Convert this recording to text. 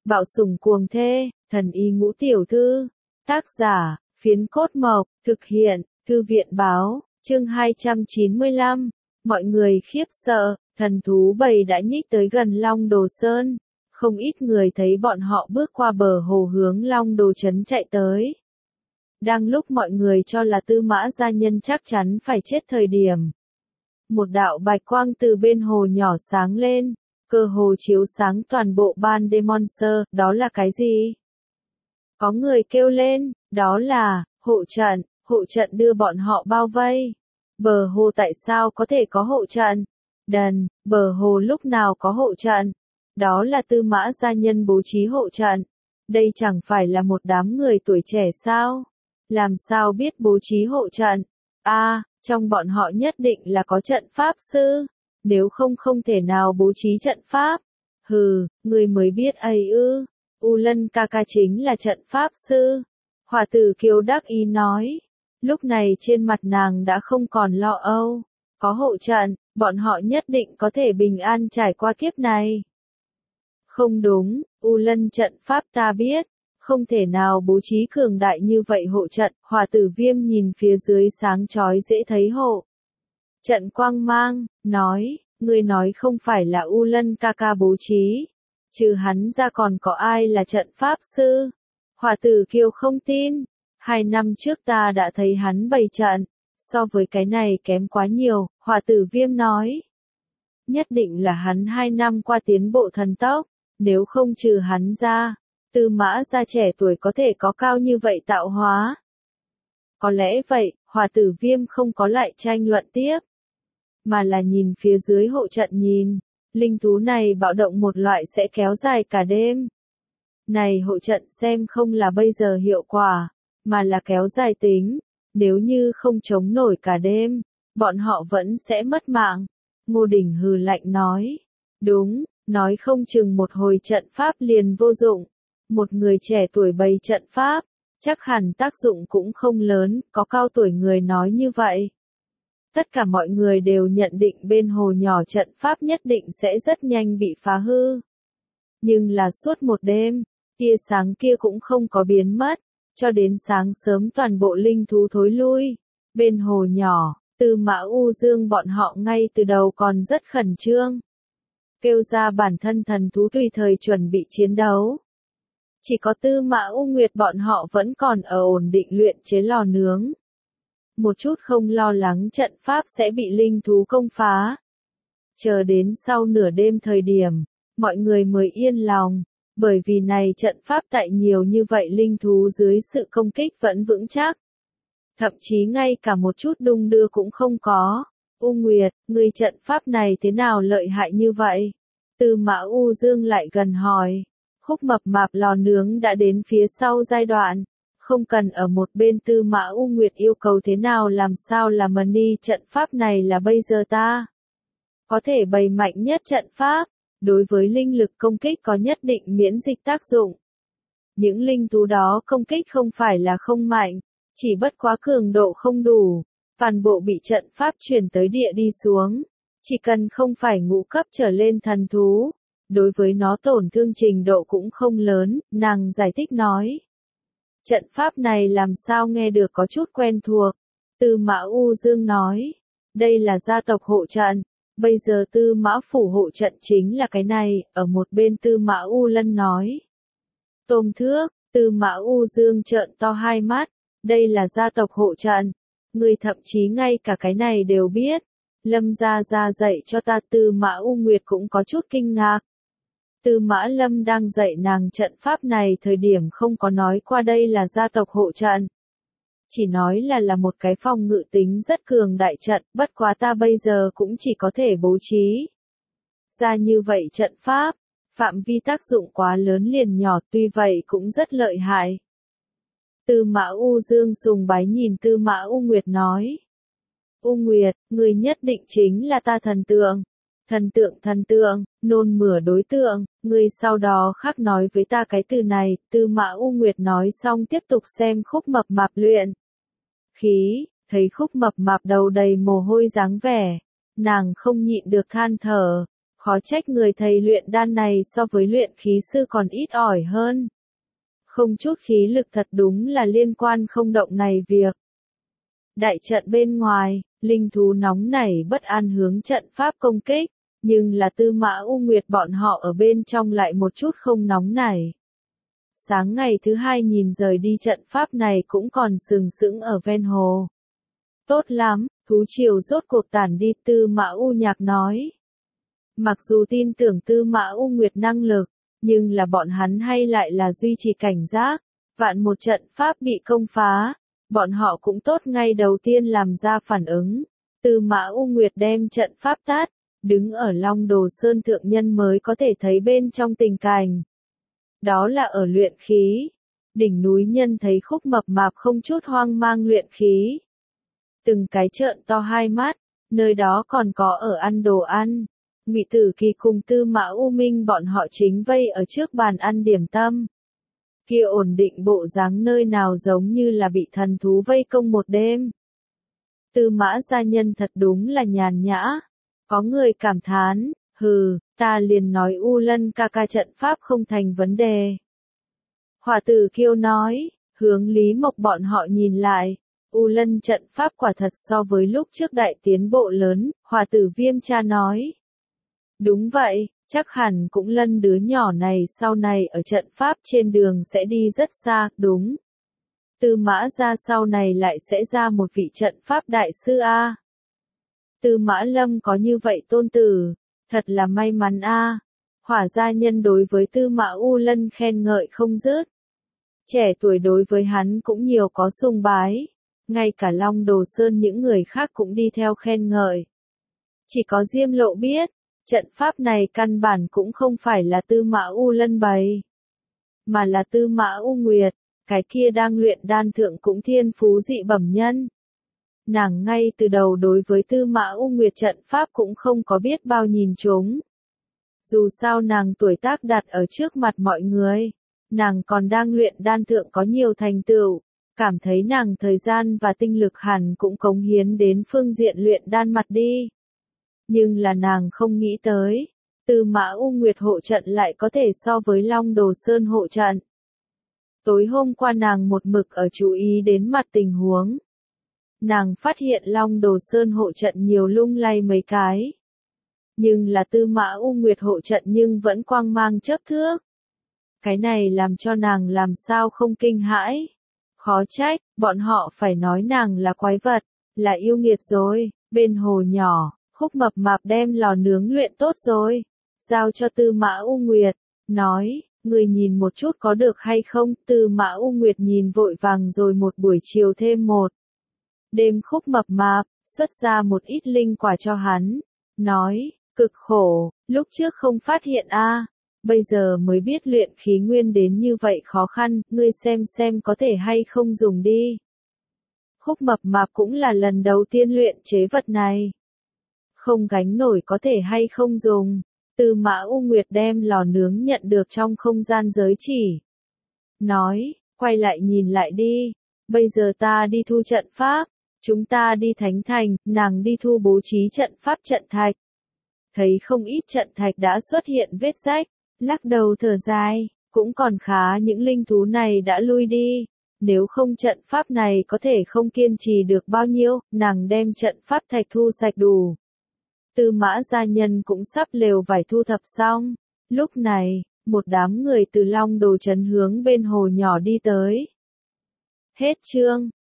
Bạo sủng cuồng thê, thần y ngũ tiểu thư. Tác giả, Phiến Cốt Mộc, thực hiện, Thư viện báo, chương 295. Mọi người khiếp sợ, thần thú bầy đã nhích tới gần Long Đồ Sơn. Không ít người thấy bọn họ bước qua bờ hồ hướng Long Đồ Trấn chạy tới. Đang lúc mọi người cho là Tư Mã gia nhân chắc chắn phải chết thời điểm. Một đạo bạch quang từ bên hồ nhỏ sáng lên, cơ hồ chiếu sáng toàn bộ ban đêm Monster, đó là cái gì? Có người kêu lên, đó là hộ trận đưa bọn họ bao vây. Bờ hồ tại sao có thể có hộ trận? Đần, bờ hồ lúc nào có hộ trận? Đó là Tư Mã gia nhân bố trí hộ trận. Đây chẳng phải là một đám người tuổi trẻ sao? Làm sao biết bố trí hộ trận? Trong bọn họ nhất định là có trận pháp sư. Nếu không không thể nào bố trí trận pháp. Hừ, người mới biết ấy ư. U Lân ca ca chính là trận pháp sư. Hỏa tử Kiều đắc ý nói. Lúc này trên mặt nàng đã không còn lo âu. Có hộ trận, bọn họ nhất định có thể bình an trải qua kiếp này. Không đúng, U Lân trận pháp ta biết. Không thể nào bố trí cường đại như vậy hộ trận. Hỏa tử Viêm nhìn phía dưới sáng chói dễ thấy hộ trận quang mang, nói, ngươi nói không phải là U Lân ca ca bố trí. Trừ hắn ra còn có ai là trận pháp sư? Hỏa tử Kiều không tin. 2 năm trước ta đã thấy hắn bày trận. So với cái này kém quá nhiều, Hỏa tử Viêm nói. Nhất định là hắn 2 năm qua tiến bộ thần tốc. Nếu không trừ hắn ra, Tư Mã gia trẻ tuổi có thể có cao như vậy tạo hóa. Có lẽ vậy, Hỏa tử Viêm không có lại tranh luận tiếp. Mà là nhìn phía dưới hộ trận nhìn. Linh thú này bạo động một loại sẽ kéo dài cả đêm. Này hộ trận xem không là bây giờ hiệu quả, mà là kéo dài tính. Nếu như không chống nổi cả đêm, bọn họ vẫn sẽ mất mạng. Ngô Đình hừ lạnh nói. Đúng, nói không chừng một hồi trận pháp liền vô dụng. Một người trẻ tuổi bày trận pháp, chắc hẳn tác dụng cũng không lớn, có cao tuổi người nói như vậy. Tất cả mọi người đều nhận định bên hồ nhỏ trận pháp nhất định sẽ rất nhanh bị phá hư. Nhưng là suốt một đêm, tia sáng kia cũng không có biến mất, cho đến sáng sớm toàn bộ linh thú thối lui. Bên hồ nhỏ, Tư Mã U Dương bọn họ ngay từ đầu còn rất khẩn trương. Kêu ra bản thân thần thú tùy thời chuẩn bị chiến đấu. Chỉ có Tư Mã U Nguyệt bọn họ vẫn còn ở ổn định luyện chế lò nướng. Một chút không lo lắng trận pháp sẽ bị linh thú công phá. Chờ đến sau nửa đêm thời điểm, mọi người mới yên lòng, bởi vì này trận pháp tại nhiều như vậy linh thú dưới sự công kích vẫn vững chắc. Thậm chí ngay cả một chút đung đưa cũng không có. U Nguyệt, người trận pháp này thế nào lợi hại như vậy? Tư Mã U Dương lại gần hỏi. Khúc mập mạp lò nướng đã đến phía sau giai đoạn. Không cần ở một bên. Tư Mã U Nguyệt yêu cầu thế nào làm sao là money trận pháp này là bây giờ ta có thể bày mạnh nhất trận pháp, đối với linh lực công kích có nhất định miễn dịch tác dụng. Những linh thú đó công kích không phải là không mạnh, chỉ bất quá cường độ không đủ, toàn bộ bị trận pháp truyền tới địa đi xuống. Chỉ cần không phải ngũ cấp trở lên thần thú, đối với nó tổn thương trình độ cũng không lớn, nàng giải thích nói. Trận pháp này làm sao nghe được có chút quen thuộc. Tư Mã U Dương nói. Đây là gia tộc hộ trận. Bây giờ Tư Mã phủ hộ trận chính là cái này. Ở một bên Tư Mã U Lân nói. Tôm thước, Tư Mã U Dương trợn to hai mắt. Đây là gia tộc hộ trận. Người thậm chí ngay cả cái này đều biết. Lâm gia gia dạy cho ta. Tư Mã U Nguyệt cũng có chút kinh ngạc. Tư Mã Lâm đang dạy nàng trận pháp này thời điểm không có nói qua đây là gia tộc hộ trận. Chỉ nói là một cái phòng ngự tính rất cường đại trận, bất quá ta bây giờ cũng chỉ có thể bố trí ra như vậy trận pháp, phạm vi tác dụng quá lớn liền nhỏ, tuy vậy cũng rất lợi hại. Tư Mã U Dương sùng bái nhìn Tư Mã U Nguyệt nói. U Nguyệt, người nhất định chính là ta thần tượng. Thần tượng, nôn mửa đối tượng, ngươi sau đó khắc nói với ta cái từ này. Tư Mã U Nguyệt nói xong tiếp tục xem Khúc mập mạp luyện khí, thấy Khúc mập mạp đầu đầy mồ hôi dáng vẻ, nàng không nhịn được than thở, Khó trách người thầy luyện đan này so với luyện khí sư còn ít ỏi hơn. Không chút khí lực thật đúng là liên quan không động này việc. Đại trận bên ngoài, linh thú nóng nảy bất an hướng trận pháp công kích, nhưng là Tư Mã U Nguyệt bọn họ ở bên trong lại một chút không nóng nảy. Sáng ngày thứ hai nhìn rời đi trận pháp này cũng còn sừng sững ở ven hồ. Tốt lắm, thú triều rốt cuộc tản đi, Tư Mã U Nhạc nói. Mặc dù tin tưởng Tư Mã U Nguyệt năng lực, nhưng là bọn hắn hay lại là duy trì cảnh giác, vạn một trận pháp bị công phá, bọn họ cũng tốt ngay đầu tiên làm ra phản ứng. Tư Mã U Nguyệt đem trận pháp tát, đứng ở Long Đồ Sơn thượng nhân mới có thể thấy bên trong tình cảnh. Đó là ở luyện khí. Đỉnh núi nhân thấy Khúc mập mạp không chút hoang mang luyện khí. Từng cái trợn to hai mắt, nơi đó còn có ở ăn đồ ăn. Ngụy Tử Kỳ cùng Tư Mã U Minh bọn họ chính vây ở trước bàn ăn điểm tâm. Kia ổn định bộ dáng nơi nào giống như là bị thần thú vây công một đêm. Tư Mã gia nhân thật đúng là nhàn nhã. Có người cảm thán, hừ, ta liền nói U Lân ca ca trận pháp không thành vấn đề. Hỏa Tử Kiêu nói, hướng Lý Mộc bọn họ nhìn lại. U Lân trận pháp quả thật so với lúc trước đại tiến bộ lớn, Hỏa Tử Viêm cha nói. Đúng vậy, chắc hẳn cũng Lân đứa nhỏ này sau này ở trận pháp trên đường sẽ đi rất xa, đúng. Tư Mã gia sau này lại sẽ ra một vị trận pháp đại sư a. Tư Mã Lâm có như vậy tôn tử, thật là may mắn a. Hỏa gia nhân đối với Tư Mã U Lân khen ngợi không dứt. Trẻ tuổi đối với hắn cũng nhiều có sùng bái, ngay cả Long Đồ Sơn những người khác cũng đi theo khen ngợi. Chỉ có Diêm Lộ biết, trận pháp này căn bản cũng không phải là Tư Mã U Lân bày, mà là Tư Mã U Nguyệt, cái kia đang luyện đan thượng cũng thiên phú dị bẩm nhân. Nàng ngay từ đầu đối với Tư Mã U Nguyệt trận pháp cũng không có biết bao nhìn chúng. Dù sao nàng tuổi tác đặt ở trước mặt mọi người, nàng còn đang luyện đan thượng có nhiều thành tựu, cảm thấy nàng thời gian và tinh lực hẳn cũng cống hiến đến phương diện luyện đan mặt đi. Nhưng là nàng không nghĩ tới, Tư Mã U Nguyệt hộ trận lại có thể so với Long Đồ Sơn hộ trận. Tối hôm qua nàng một mực ở chú ý đến mặt tình huống. Nàng phát hiện Long Đồ Sơn hộ trận nhiều lung lay mấy cái. Nhưng là Tư Mã U Nguyệt hộ trận nhưng vẫn quang mang chớp thước. Cái này làm cho nàng làm sao không kinh hãi. Khó trách, bọn họ phải nói nàng là quái vật, là yêu nghiệt rồi. Bên hồ nhỏ, Khúc mập mạp đem lò nướng luyện tốt rồi. Giao cho Tư Mã U Nguyệt, nói, người nhìn một chút có được hay không. Tư Mã U Nguyệt nhìn vội vàng rồi một buổi chiều thêm một. Đêm Khúc mập mạp, xuất ra một ít linh quả cho hắn. Nói, cực khổ, lúc trước không phát hiện a, bây giờ mới biết luyện khí nguyên đến như vậy khó khăn, ngươi xem có thể hay không dùng đi. Khúc mập mạp cũng là lần đầu tiên luyện chế vật này. Không gánh nổi có thể hay không dùng. Tư Mã U Nguyệt đem lò nướng nhận được trong không gian giới chỉ. Nói, quay lại nhìn lại đi. Bây giờ ta đi thu trận pháp. Chúng ta đi Thánh Thành, nàng đi thu bố trí trận pháp trận thạch. Thấy không ít trận thạch đã xuất hiện vết rách. Lắc đầu thở dài, cũng còn khá những linh thú này đã lui đi. Nếu không trận pháp này có thể không kiên trì được bao nhiêu, nàng đem trận pháp thạch thu sạch đủ. Tư Mã gia nhân cũng sắp lều vải thu thập xong. Lúc này, một đám người từ Long Đồ trấn hướng bên hồ nhỏ đi tới. Hết chương.